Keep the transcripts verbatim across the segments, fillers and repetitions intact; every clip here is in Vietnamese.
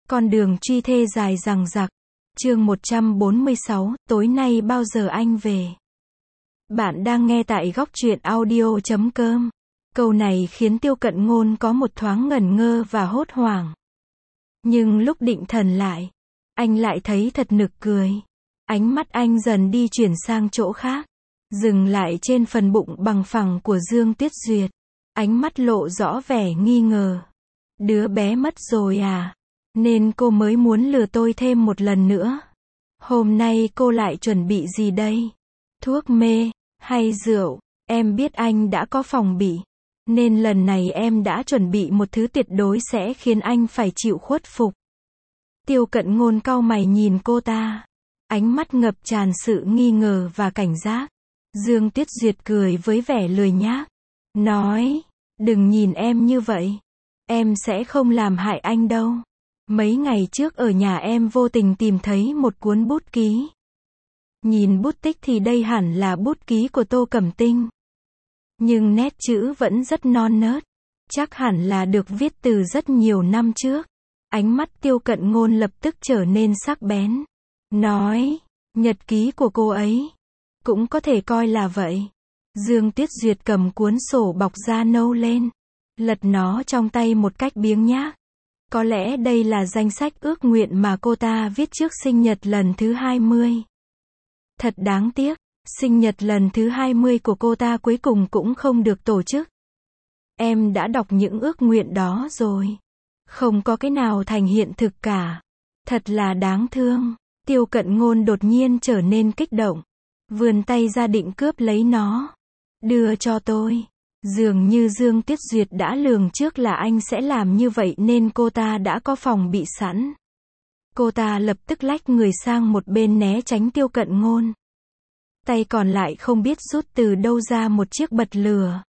Con đường truy thê dài dằng dặc. Chương một trăm bốn mươi sáu, tối nay bao giờ anh về? Bạn đang nghe tại góc truyện audio chấm com. Câu này khiến Tiêu Cận Ngôn có một thoáng ngẩn ngơ và hốt hoảng. Nhưng lúc định thần lại, anh lại thấy thật nực cười. Ánh mắt anh dần đi chuyển sang chỗ khác, dừng lại trên phần bụng bằng phẳng của Dương Tuyết Duyệt. Ánh mắt lộ rõ vẻ nghi ngờ. Đứa bé mất rồi à? Nên cô mới muốn lừa tôi thêm một lần nữa. Hôm nay cô lại chuẩn bị gì đây? Thuốc mê, hay rượu? Em biết anh đã có phòng bị, nên lần này em đã chuẩn bị một thứ tuyệt đối sẽ khiến anh phải chịu khuất phục. Tiêu Cận Ngôn cau mày nhìn cô ta, ánh mắt ngập tràn sự nghi ngờ và cảnh giác. Dương Tuyết Duyệt cười với vẻ lười nhác, nói, đừng nhìn em như vậy. Em sẽ không làm hại anh đâu. Mấy ngày trước ở nhà em vô tình tìm thấy một cuốn bút ký. Nhìn bút tích thì đây hẳn là bút ký của Tô Cẩm Tinh. Nhưng nét chữ vẫn rất non nớt. Chắc hẳn là được viết từ rất nhiều năm trước. Ánh mắt Tiêu Cận Ngôn lập tức trở nên sắc bén. Nói, nhật ký của cô ấy. Cũng có thể coi là vậy. Dương Tuyết Duyệt cầm cuốn sổ bọc da nâu lên, lật nó trong tay một cách biếng nhác. Có lẽ đây là danh sách ước nguyện mà cô ta viết trước sinh nhật lần thứ hai mươi. Thật đáng tiếc, sinh nhật lần thứ hai mươi của cô ta cuối cùng cũng không được tổ chức. Em đã đọc những ước nguyện đó rồi. Không có cái nào thành hiện thực cả. Thật là đáng thương. Tiêu Cận Ngôn đột nhiên trở nên kích động, vươn tay ra định cướp lấy nó. Đưa cho tôi. Dường như Dương Tuyết Duyệt đã lường trước là anh sẽ làm như vậy nên cô ta đã có phòng bị sẵn. Cô ta lập tức lách người sang một bên né tránh Tiêu Cận Ngôn. Tay còn lại không biết rút từ đâu ra một chiếc bật lửa.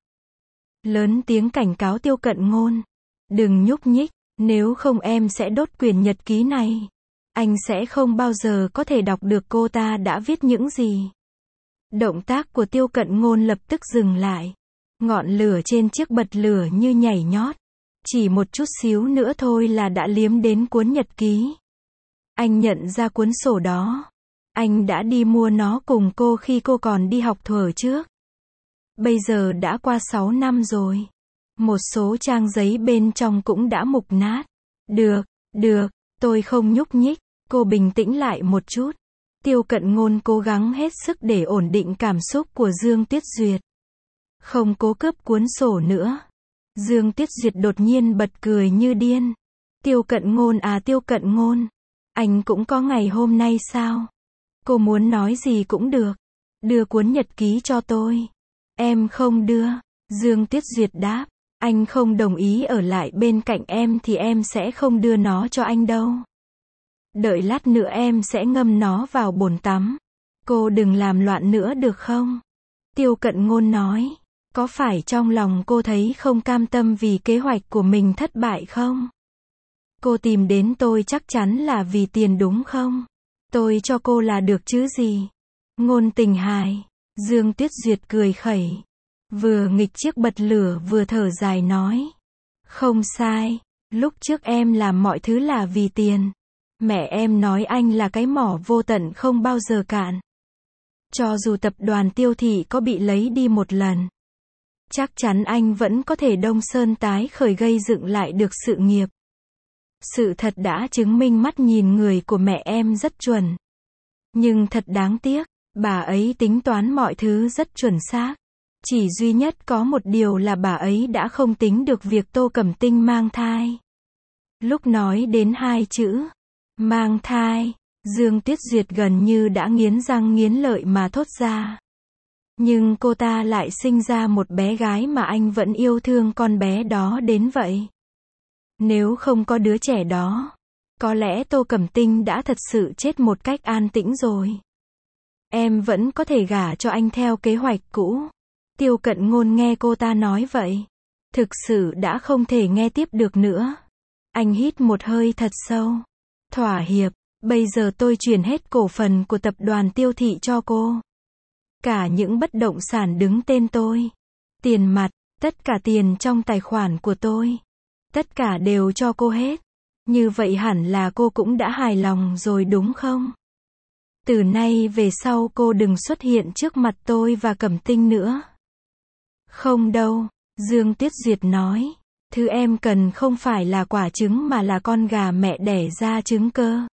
Lớn tiếng cảnh cáo Tiêu Cận Ngôn. Đừng nhúc nhích, nếu không em sẽ đốt quyển nhật ký này. Anh sẽ không bao giờ có thể đọc được cô ta đã viết những gì. Động tác của Tiêu Cận Ngôn lập tức dừng lại. Ngọn lửa trên chiếc bật lửa như nhảy nhót. Chỉ một chút xíu nữa thôi là đã liếm đến cuốn nhật ký. Anh nhận ra cuốn sổ đó. Anh đã đi mua nó cùng cô khi cô còn đi học thuở trước. Bây giờ đã qua sáu năm rồi. Một số trang giấy bên trong cũng đã mục nát. Được, được, tôi không nhúc nhích. Cô bình tĩnh lại một chút. Tiêu Cận Ngôn cố gắng hết sức để ổn định cảm xúc của Dương Tuyết Duyệt. Không cố cướp cuốn sổ nữa. Dương Tuyết Duyệt đột nhiên bật cười như điên. Tiêu Cận Ngôn à Tiêu Cận Ngôn. Anh cũng có ngày hôm nay sao? Cô muốn nói gì cũng được. Đưa cuốn nhật ký cho tôi. Em không đưa. Dương Tuyết Duyệt đáp. Anh không đồng ý ở lại bên cạnh em thì em sẽ không đưa nó cho anh đâu. Đợi lát nữa em sẽ ngâm nó vào bồn tắm. Cô đừng làm loạn nữa được không? Tiêu Cận Ngôn nói. Có phải trong lòng cô thấy không cam tâm vì kế hoạch của mình thất bại không? Cô tìm đến tôi chắc chắn là vì tiền đúng không? Tôi cho cô là được chứ gì? Ngôn tình hài. Dương Tuyết Duyệt cười khẩy. Vừa nghịch chiếc bật lửa vừa thở dài nói. Không sai. Lúc trước em làm mọi thứ là vì tiền. Mẹ em nói anh là cái mỏ vô tận không bao giờ cạn. Cho dù tập đoàn Tiêu Thị có bị lấy đi một lần, chắc chắn anh vẫn có thể đông sơn tái khởi gây dựng lại được sự nghiệp. Sự thật đã chứng minh mắt nhìn người của mẹ em rất chuẩn. Nhưng thật đáng tiếc, bà ấy tính toán mọi thứ rất chuẩn xác. Chỉ duy nhất có một điều là bà ấy đã không tính được việc Tô Cẩm Tinh mang thai. Lúc nói đến hai chữ mang thai, Dương Tuyết Duyệt gần như đã nghiến răng nghiến lợi mà thốt ra. Nhưng cô ta lại sinh ra một bé gái mà anh vẫn yêu thương con bé đó đến vậy. Nếu không có đứa trẻ đó, có lẽ Tô Cẩm Tinh đã thật sự chết một cách an tĩnh rồi. Em vẫn có thể gả cho anh theo kế hoạch cũ. Tiêu Cận Ngôn nghe cô ta nói vậy, thực sự đã không thể nghe tiếp được nữa. Anh hít một hơi thật sâu. Thỏa hiệp, bây giờ tôi chuyển hết cổ phần của tập đoàn Tiêu Thị cho cô. Cả những bất động sản đứng tên tôi. Tiền mặt, tất cả tiền trong tài khoản của tôi. Tất cả đều cho cô hết. Như vậy hẳn là cô cũng đã hài lòng rồi đúng không? Từ nay về sau cô đừng xuất hiện trước mặt tôi và Cẩm Tinh nữa. Không đâu, Dương Tuyết Duyệt nói. Thứ em cần không phải là quả trứng mà là con gà mẹ đẻ ra trứng cơ.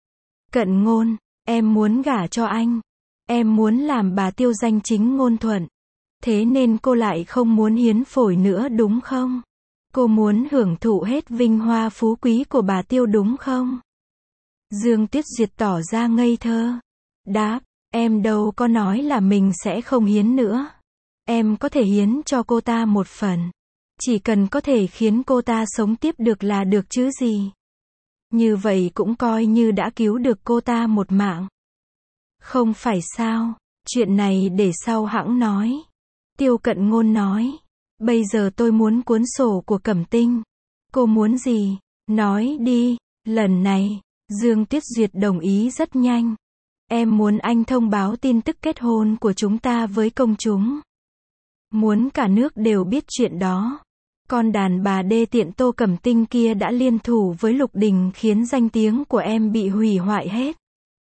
Cận Ngôn, em muốn gả cho anh. Em muốn làm bà Tiêu danh chính ngôn thuận. Thế nên cô lại không muốn hiến phổi nữa đúng không? Cô muốn hưởng thụ hết vinh hoa phú quý của bà Tiêu đúng không? Dương Tuyết Duyệt tỏ ra ngây thơ. Đáp, em đâu có nói là mình sẽ không hiến nữa. Em có thể hiến cho cô ta một phần. Chỉ cần có thể khiến cô ta sống tiếp được là được chứ gì. Như vậy cũng coi như đã cứu được cô ta một mạng. Không phải sao, chuyện này để sau hẵng nói. Tiêu Cận Ngôn nói. Bây giờ tôi muốn cuốn sổ của Cẩm Tinh. Cô muốn gì? Nói đi. Lần này, Dương Tuyết Duyệt đồng ý rất nhanh. Em muốn anh thông báo tin tức kết hôn của chúng ta với công chúng. Muốn cả nước đều biết chuyện đó. Con đàn bà đê tiện Tô Cẩm Tinh kia đã liên thủ với Lục Đình khiến danh tiếng của em bị hủy hoại hết.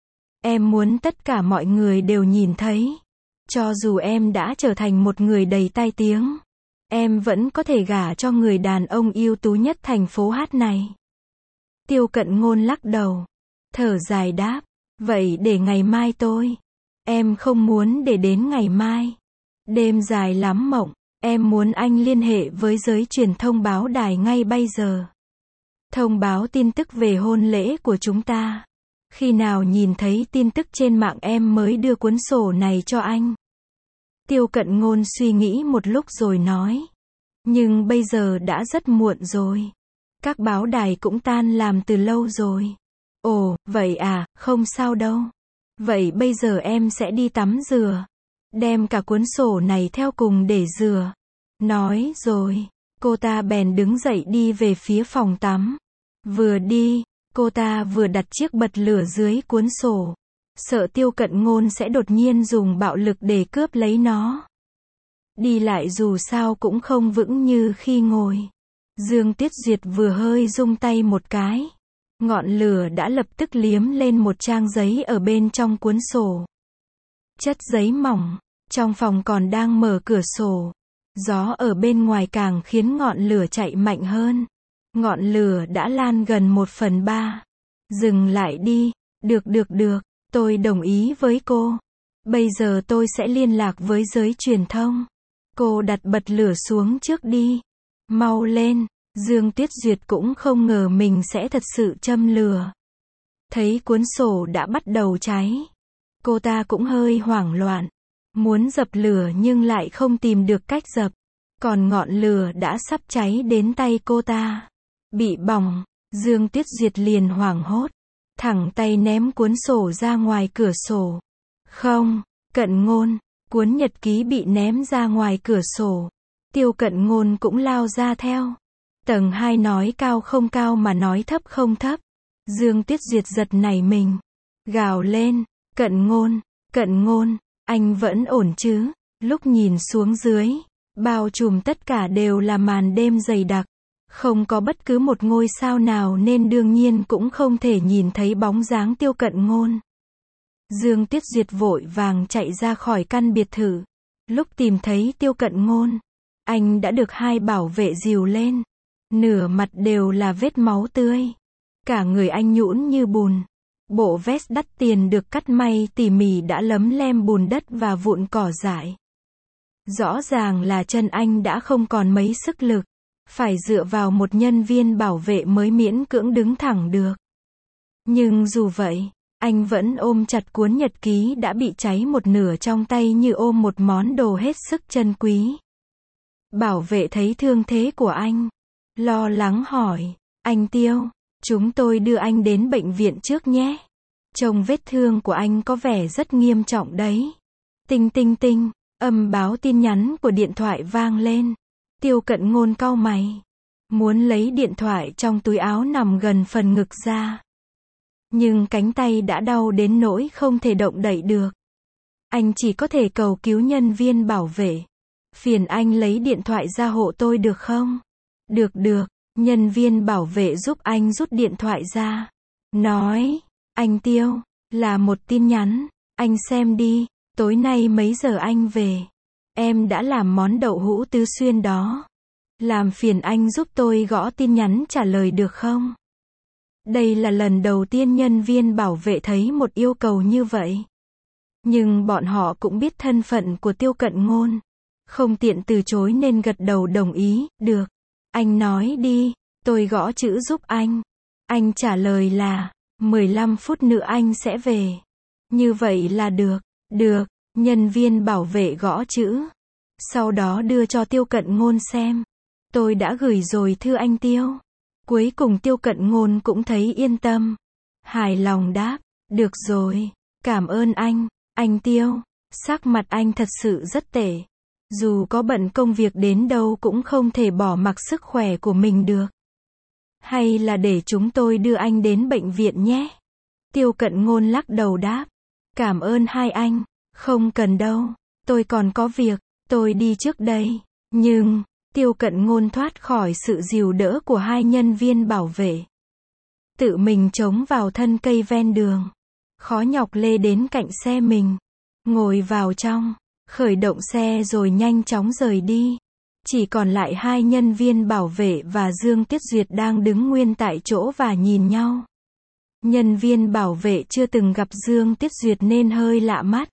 Em muốn tất cả mọi người đều nhìn thấy. Cho dù em đã trở thành một người đầy tai tiếng, em vẫn có thể gả cho người đàn ông ưu tú nhất thành phố hát này. Tiêu Cận Ngôn lắc đầu. Thở dài đáp. Vậy để ngày mai tôi. Em không muốn để đến ngày mai. Đêm dài lắm mộng. Em muốn anh liên hệ với giới truyền thông báo đài ngay bây giờ. Thông báo tin tức về hôn lễ của chúng ta. Khi nào nhìn thấy tin tức trên mạng em mới đưa cuốn sổ này cho anh. Tiêu Cận Ngôn suy nghĩ một lúc rồi nói. Nhưng bây giờ đã rất muộn rồi. Các báo đài cũng tan làm từ lâu rồi. Ồ, vậy à, không sao đâu. Vậy bây giờ em sẽ đi tắm rửa. Đem cả cuốn sổ này theo cùng để rửa. Nói rồi, cô ta bèn đứng dậy đi về phía phòng tắm. Vừa đi, cô ta vừa đặt chiếc bật lửa dưới cuốn sổ. Sợ Tiêu Cận Ngôn sẽ đột nhiên dùng bạo lực để cướp lấy nó. Đi lại dù sao cũng không vững như khi ngồi. Dương Tuyết Duyệt vừa hơi rung tay một cái. Ngọn lửa đã lập tức liếm lên một trang giấy ở bên trong cuốn sổ. Chất giấy mỏng, trong phòng còn đang mở cửa sổ. Gió ở bên ngoài càng khiến ngọn lửa chạy mạnh hơn. Ngọn lửa đã lan gần một phần ba. Dừng lại đi, được được được, tôi đồng ý với cô. Bây giờ tôi sẽ liên lạc với giới truyền thông. Cô đặt bật lửa xuống trước đi. Mau lên. Dương Tuyết Duyệt cũng không ngờ mình sẽ thật sự châm lửa. Thấy cuốn sổ đã bắt đầu cháy. Cô ta cũng hơi hoảng loạn. Muốn dập lửa nhưng lại không tìm được cách dập. Còn ngọn lửa đã sắp cháy đến tay cô ta. Bị bỏng, Dương Tuyết Duyệt liền hoảng hốt. Thẳng tay ném cuốn sổ ra ngoài cửa sổ. Không, Cận Ngôn, cuốn nhật ký bị ném ra ngoài cửa sổ. Tiêu Cận Ngôn cũng lao ra theo. Tầng hai nói cao không cao mà nói thấp không thấp. Dương Tuyết Duyệt giật nảy mình. Gào lên, Cận Ngôn, Cận Ngôn, anh vẫn ổn chứ? Lúc nhìn xuống dưới, bao trùm tất cả đều là màn đêm dày đặc. Không có bất cứ một ngôi sao nào nên đương nhiên cũng không thể nhìn thấy bóng dáng Tiêu Cận Ngôn. Dương Tuyết Duyệt vội vàng chạy ra khỏi căn biệt thự. Lúc tìm thấy Tiêu Cận Ngôn, anh đã được hai bảo vệ dìu lên. Nửa mặt đều là vết máu tươi. Cả người anh nhũn như bùn. Bộ vest đắt tiền được cắt may tỉ mỉ đã lấm lem bùn đất và vụn cỏ dại. Rõ ràng là chân anh đã không còn mấy sức lực. Phải dựa vào một nhân viên bảo vệ mới miễn cưỡng đứng thẳng được. Nhưng dù vậy, anh vẫn ôm chặt cuốn nhật ký đã bị cháy một nửa trong tay như ôm một món đồ hết sức chân quý. Bảo vệ thấy thương thế của anh. Lo lắng hỏi, anh Tiêu, chúng tôi đưa anh đến bệnh viện trước nhé. Trông vết thương của anh có vẻ rất nghiêm trọng đấy. Tinh tinh tinh, âm báo tin nhắn của điện thoại vang lên. Tiêu Cận Ngôn cau mày. Muốn lấy điện thoại trong túi áo nằm gần phần ngực ra. Nhưng cánh tay đã đau đến nỗi không thể động đậy được. Anh chỉ có thể cầu cứu nhân viên bảo vệ. Phiền anh lấy điện thoại ra hộ tôi được không? Được được, Nhân viên bảo vệ giúp anh rút điện thoại ra. Nói, anh Tiêu, là một tin nhắn, anh xem đi, tối nay mấy giờ anh về? Em đã làm món đậu hũ tứ xuyên đó. Làm phiền anh giúp tôi gõ tin nhắn trả lời được không? Đây là lần đầu tiên nhân viên bảo vệ thấy một yêu cầu như vậy. Nhưng bọn họ cũng biết thân phận của Tiêu Cận Ngôn. Không tiện từ chối nên gật đầu đồng ý, được. Anh nói đi, tôi gõ chữ giúp anh. Anh trả lời là, mười lăm phút nữa anh sẽ về. Như vậy là được, được, nhân viên bảo vệ gõ chữ. Sau đó đưa cho Tiêu Cận Ngôn xem. Tôi đã gửi rồi thưa anh Tiêu. Cuối cùng Tiêu Cận Ngôn cũng thấy yên tâm. Hài lòng đáp, được rồi, cảm ơn anh, anh Tiêu. Sắc mặt anh thật sự rất tệ. Dù có bận công việc đến đâu cũng không thể bỏ mặc sức khỏe của mình được. Hay là để chúng tôi đưa anh đến bệnh viện nhé? Tiêu Cận Ngôn lắc đầu đáp. Cảm ơn hai anh, không cần đâu, tôi còn có việc, tôi đi trước đây. Nhưng, Tiêu Cận Ngôn thoát khỏi sự dìu đỡ của hai nhân viên bảo vệ. Tự mình chống vào thân cây ven đường. Khó nhọc lê đến cạnh xe mình. Ngồi vào trong, khởi động xe rồi nhanh chóng rời đi. Chỉ còn lại hai nhân viên bảo vệ và Dương Tiết Duyệt đang đứng nguyên tại chỗ và nhìn nhau. Nhân viên bảo vệ chưa từng gặp Dương Tiết Duyệt nên hơi lạ mắt.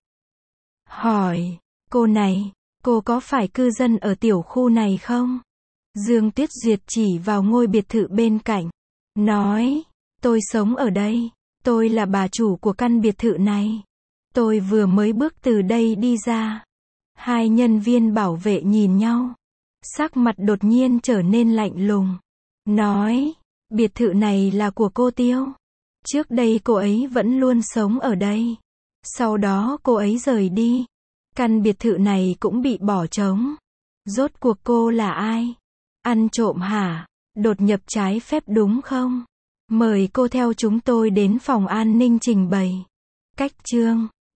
Hỏi, cô này, cô có phải cư dân ở tiểu khu này không? Dương Tiết Duyệt chỉ vào ngôi biệt thự bên cạnh. Nói, tôi sống ở đây. Tôi là bà chủ của căn biệt thự này. Tôi vừa mới bước từ đây đi ra. Hai nhân viên bảo vệ nhìn nhau. Sắc mặt đột nhiên trở nên lạnh lùng. Nói, biệt thự này là của cô Tiêu. Trước đây cô ấy vẫn luôn sống ở đây. Sau đó cô ấy rời đi. Căn biệt thự này cũng bị bỏ trống. Rốt cuộc cô là ai? Ăn trộm hả? Đột nhập trái phép đúng không? Mời cô theo chúng tôi đến phòng an ninh trình bày. Cách chương